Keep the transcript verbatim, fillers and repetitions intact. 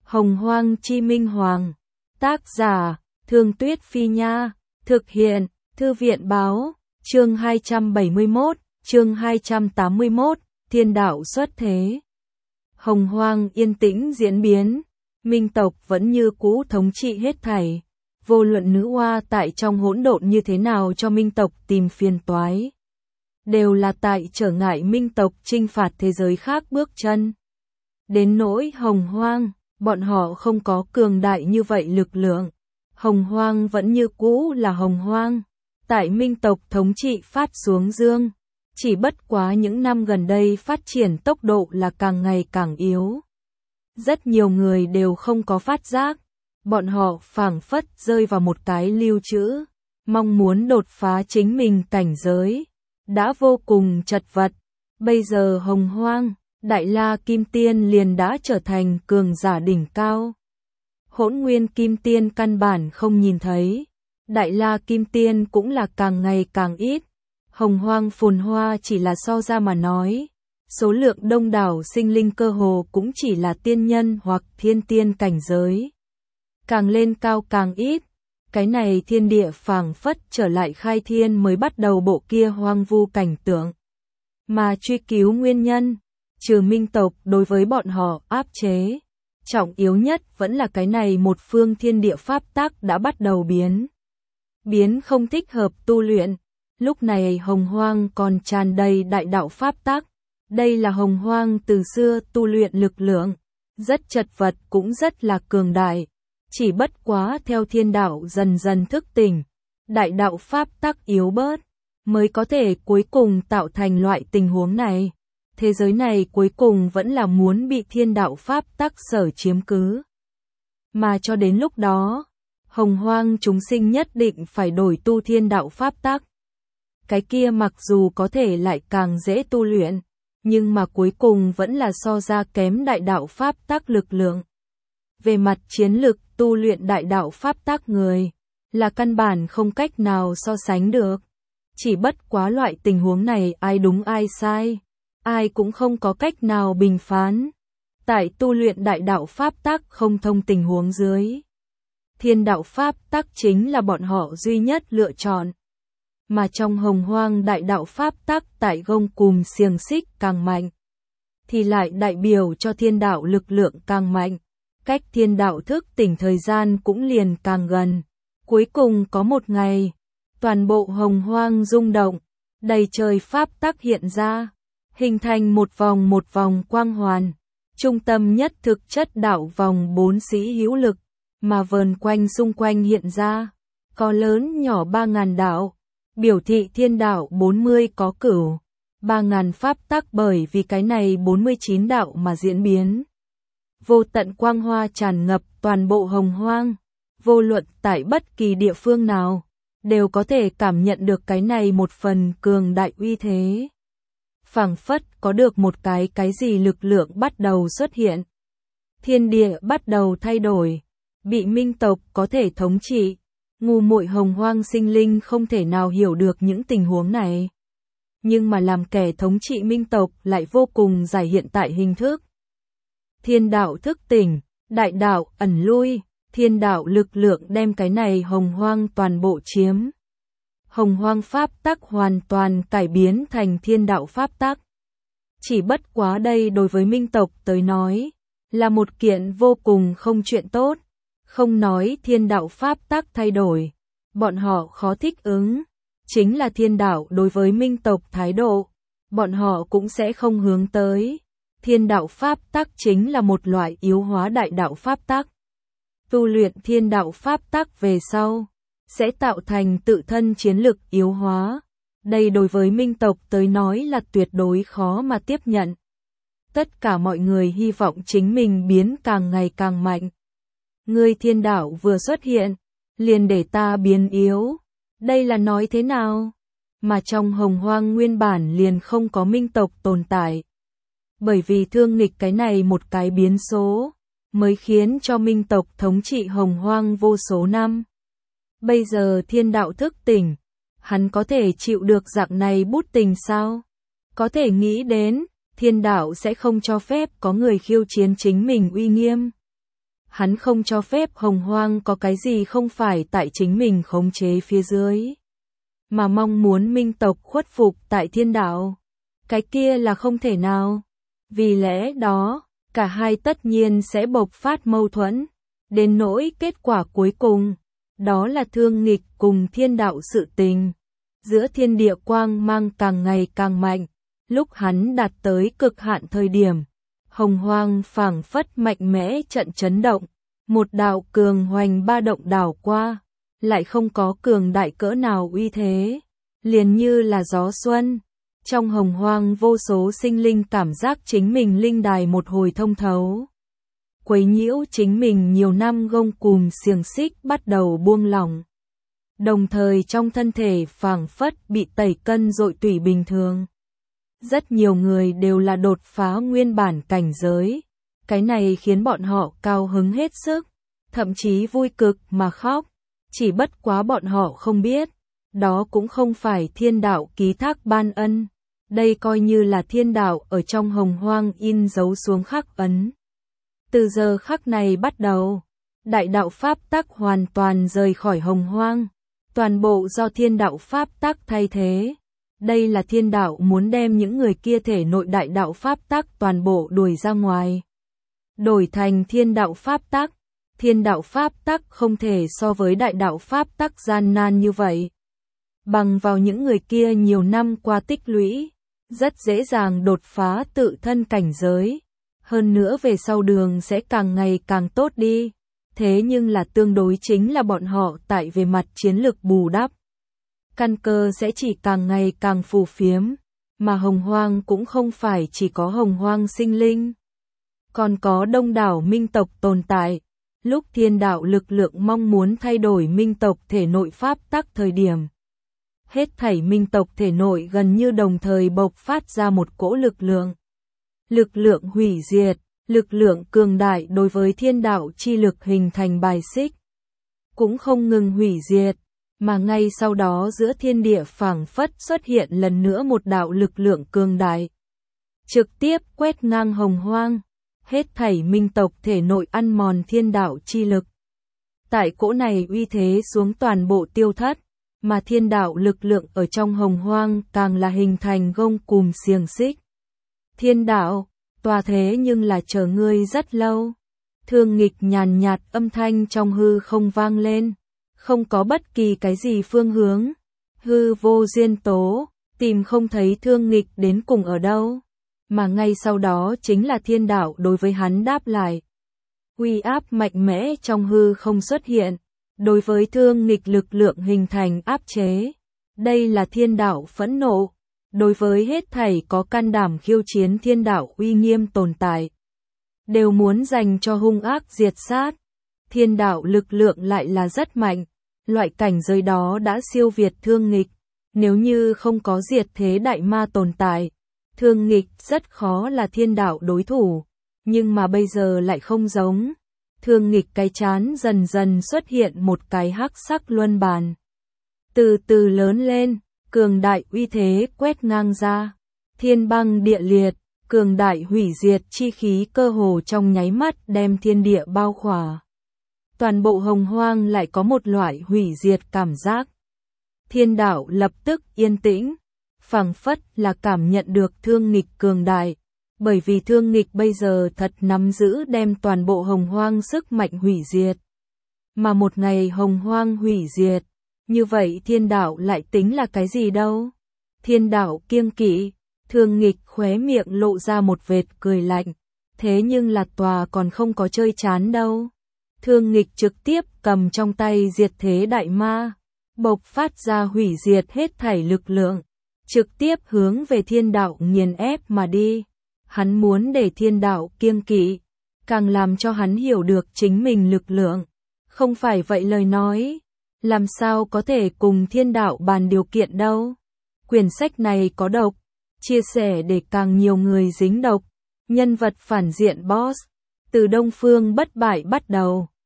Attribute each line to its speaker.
Speaker 1: Hồng Hoang Chi Minh Hoàng. Tác giả, Thương Tuyết Phi Nha. Thực hiện, Thư viện Báo. Chương hai trăm bảy mươi mốt, chương hai trăm tám mươi mốt, Thiên đạo xuất thế. Hồng Hoang yên tĩnh diễn biến, Minh tộc vẫn như cũ thống trị hết thảy. Vô luận nữ oa tại trong hỗn độn như thế nào cho Minh tộc tìm phiền toái, đều là tại trở ngại Minh tộc chinh phạt thế giới khác bước chân. Đến nỗi Hồng Hoang, bọn họ không có cường đại như vậy lực lượng. Hồng Hoang vẫn như cũ là Hồng Hoang, tại Minh tộc thống trị phát xuống dương. Chỉ bất quá những năm gần đây phát triển tốc độ là càng ngày càng yếu. Rất nhiều người đều không có phát giác, bọn họ phảng phất rơi vào một cái lưu trữ, mong muốn đột phá chính mình cảnh giới, đã vô cùng chật vật. Bây giờ Hồng Hoang, Đại La Kim Tiên liền đã trở thành cường giả đỉnh cao. Hỗn Nguyên Kim Tiên căn bản không nhìn thấy, Đại La Kim Tiên cũng là càng ngày càng ít. Hồng Hoang phồn hoa chỉ là so ra mà nói, số lượng đông đảo sinh linh cơ hồ cũng chỉ là tiên nhân hoặc thiên tiên cảnh giới. Càng lên cao càng ít, cái này thiên địa phảng phất trở lại khai thiên mới bắt đầu bộ kia hoang vu cảnh tượng. Mà truy cứu nguyên nhân, trừ Minh tộc đối với bọn họ áp chế, trọng yếu nhất vẫn là cái này một phương thiên địa pháp tắc đã bắt đầu biến. Biến không thích hợp tu luyện. Lúc này Hồng Hoang còn tràn đầy đại đạo pháp tắc. Đây là Hồng Hoang từ xưa tu luyện lực lượng, rất chật vật cũng rất là cường đại. Chỉ bất quá theo thiên đạo dần dần thức tỉnh, đại đạo pháp tắc yếu bớt, mới có thể cuối cùng tạo thành loại tình huống này. Thế giới này cuối cùng vẫn là muốn bị thiên đạo pháp tắc sở chiếm cứ. Mà cho đến lúc đó, Hồng Hoang chúng sinh nhất định phải đổi tu thiên đạo pháp tắc. Cái kia mặc dù có thể lại càng dễ tu luyện, nhưng mà cuối cùng vẫn là so ra kém đại đạo pháp tắc lực lượng. Về mặt chiến lực, tu luyện đại đạo pháp tắc người, là căn bản không cách nào so sánh được. Chỉ bất quá loại tình huống này ai đúng ai sai, ai cũng không có cách nào bình phán. Tại tu luyện đại đạo pháp tắc không thông tình huống dưới, thiên đạo pháp tắc chính là bọn họ duy nhất lựa chọn. Mà trong Hồng Hoang đại đạo pháp tắc tại gông cùm xiềng xích càng mạnh, thì lại đại biểu cho thiên đạo lực lượng càng mạnh, cách thiên đạo thức tỉnh thời gian cũng liền càng gần. Cuối cùng có một ngày, toàn bộ Hồng Hoang rung động, đầy trời pháp tắc hiện ra, hình thành một vòng một vòng quang hoàn, trung tâm nhất thực chất đạo vòng bốn sĩ hữu lực, mà vờn quanh xung quanh hiện ra, có lớn nhỏ ba ngàn đạo. Biểu thị thiên đạo bốn mươi có cửu, ba ngàn pháp tắc bởi vì cái này bốn mươi chín đạo mà diễn biến. Vô tận quang hoa tràn ngập toàn bộ Hồng Hoang, vô luận tại bất kỳ địa phương nào, đều có thể cảm nhận được cái này một phần cường đại uy thế. Phảng phất có được một cái cái gì lực lượng bắt đầu xuất hiện. Thiên địa bắt đầu thay đổi, bị Minh tộc có thể thống trị. Ngu muội Hồng Hoang sinh linh không thể nào hiểu được những tình huống này. Nhưng mà làm kẻ thống trị Minh tộc lại vô cùng giải hiện tại hình thức. Thiên đạo thức tỉnh, đại đạo ẩn lui, thiên đạo lực lượng đem cái này Hồng Hoang toàn bộ chiếm. Hồng Hoang pháp tắc hoàn toàn cải biến thành thiên đạo pháp tắc. Chỉ bất quá đây đối với Minh tộc tới nói, là một kiện vô cùng không chuyện tốt. Không nói thiên đạo pháp tắc thay đổi, bọn họ khó thích ứng, chính là thiên đạo đối với Minh tộc thái độ, bọn họ cũng sẽ không hướng tới. Thiên đạo pháp tắc chính là một loại yếu hóa đại đạo pháp tắc. Tu luyện thiên đạo pháp tắc về sau, sẽ tạo thành tự thân chiến lực yếu hóa. Đây đối với Minh tộc tới nói là tuyệt đối khó mà tiếp nhận. Tất cả mọi người hy vọng chính mình biến càng ngày càng mạnh. Ngươi thiên đạo vừa xuất hiện, liền để ta biến yếu. Đây là nói thế nào? Mà trong Hồng Hoang nguyên bản liền không có Minh tộc tồn tại. Bởi vì thương nghịch cái này một cái biến số, mới khiến cho Minh tộc thống trị Hồng Hoang vô số năm. Bây giờ thiên đạo thức tỉnh, hắn có thể chịu được dạng này bút tình sao? Có thể nghĩ đến, thiên đạo sẽ không cho phép có người khiêu chiến chính mình uy nghiêm. Hắn không cho phép hồng hoang có cái gì không phải tại chính mình khống chế phía dưới. Mà mong muốn minh tộc khuất phục tại thiên đạo. Cái kia là không thể nào. Vì lẽ đó, cả hai tất nhiên sẽ bộc phát mâu thuẫn. Đến nỗi kết quả cuối cùng, đó là thương nghịch cùng thiên đạo sự tình. Giữa thiên địa quang mang càng ngày càng mạnh. Lúc hắn đạt tới cực hạn thời điểm, hồng hoang phảng phất mạnh mẽ trận chấn động. Một đạo cường hoành ba động đảo qua, lại không có cường đại cỡ nào uy thế. Liền như là gió xuân. Trong hồng hoang vô số sinh linh cảm giác chính mình linh đài một hồi thông thấu. Quấy nhiễu chính mình nhiều năm gông cùm xiềng xích bắt đầu buông lỏng. Đồng thời trong thân thể phảng phất bị tẩy cân dội tủy bình thường. Rất nhiều người đều là đột phá nguyên bản cảnh giới. Cái này khiến bọn họ cao hứng hết sức, thậm chí vui cực mà khóc. Chỉ bất quá bọn họ không biết, đó cũng không phải thiên đạo ký thác ban ân. Đây coi như là thiên đạo ở trong hồng hoang in dấu xuống khắc ấn. Từ giờ khắc này bắt đầu, đại đạo pháp tắc hoàn toàn rời khỏi hồng hoang. Toàn bộ do thiên đạo pháp tắc thay thế. Đây là thiên đạo muốn đem những người kia thể nội đại đạo pháp tắc toàn bộ đuổi ra ngoài. Đổi thành thiên đạo pháp tắc. Thiên đạo pháp tắc không thể so với đại đạo pháp tắc gian nan như vậy. Bằng vào những người kia nhiều năm qua tích lũy, rất dễ dàng đột phá tự thân cảnh giới. Hơn nữa về sau đường sẽ càng ngày càng tốt đi. Thế nhưng là tương đối chính là bọn họ tại về mặt chiến lược bù đắp. Căn cơ sẽ chỉ càng ngày càng phù phiếm. Mà hồng hoang cũng không phải chỉ có hồng hoang sinh linh. Còn có đông đảo minh tộc tồn tại. Lúc thiên đạo lực lượng mong muốn thay đổi minh tộc thể nội pháp tắc thời điểm. Hết thảy minh tộc thể nội gần như đồng thời bộc phát ra một cỗ lực lượng. Lực lượng hủy diệt, lực lượng cường đại đối với thiên đạo chi lực hình thành bài xích. Cũng không ngừng hủy diệt, mà ngay sau đó giữa thiên địa phảng phất xuất hiện lần nữa một đạo lực lượng cường đại. Trực tiếp quét ngang hồng hoang. Hết thảy minh tộc thể nội ăn mòn thiên đạo chi lực. Tại cỗ này uy thế xuống toàn bộ tiêu thất, mà thiên đạo lực lượng ở trong hồng hoang càng là hình thành gông cùm xiềng xích. Thiên đạo, tòa thế nhưng là chờ ngươi rất lâu. Thương nghịch nhàn nhạt âm thanh trong hư không vang lên, không có bất kỳ cái gì phương hướng. Hư vô duyên tố, tìm không thấy thương nghịch đến cùng ở đâu. Mà ngay sau đó chính là thiên đạo đối với hắn đáp lại. Uy áp mạnh mẽ trong hư không xuất hiện, đối với thương nghịch lực lượng hình thành áp chế. Đây là thiên đạo phẫn nộ, đối với hết thảy có can đảm khiêu chiến thiên đạo uy nghiêm tồn tại. Đều muốn dành cho hung ác diệt sát. Thiên đạo lực lượng lại là rất mạnh, loại cảnh giới đó đã siêu việt thương nghịch. Nếu như không có diệt thế đại ma tồn tại, thương nghịch rất khó là thiên đạo đối thủ, nhưng mà bây giờ lại không giống. Thương nghịch cái chán dần dần xuất hiện một cái hắc sắc luân bàn. Từ từ lớn lên, cường đại uy thế quét ngang ra. Thiên băng địa liệt, cường đại hủy diệt chi khí cơ hồ trong nháy mắt đem thiên địa bao khỏa. Toàn bộ hồng hoang lại có một loại hủy diệt cảm giác. Thiên đạo lập tức yên tĩnh. Phảng phất là cảm nhận được thương nghịch cường đại, bởi vì thương nghịch bây giờ thật nắm giữ đem toàn bộ hồng hoang sức mạnh hủy diệt. Mà một ngày hồng hoang hủy diệt, như vậy thiên đạo lại tính là cái gì đâu? Thiên đạo kiêng kỵ, thương nghịch khóe miệng lộ ra một vệt cười lạnh, thế nhưng là tòa còn không có chơi chán đâu. Thương nghịch trực tiếp cầm trong tay diệt thế đại ma, bộc phát ra hủy diệt hết thảy lực lượng. Trực tiếp hướng về thiên đạo nghiền ép mà đi. Hắn muốn để thiên đạo kiêng kỵ, càng làm cho hắn hiểu được chính mình lực lượng. Không phải vậy lời nói, làm sao có thể cùng thiên đạo bàn điều kiện đâu. Quyển sách này có độc, chia sẻ để càng nhiều người dính độc. Nhân vật phản diện boss, từ Đông Phương bất bại bắt đầu.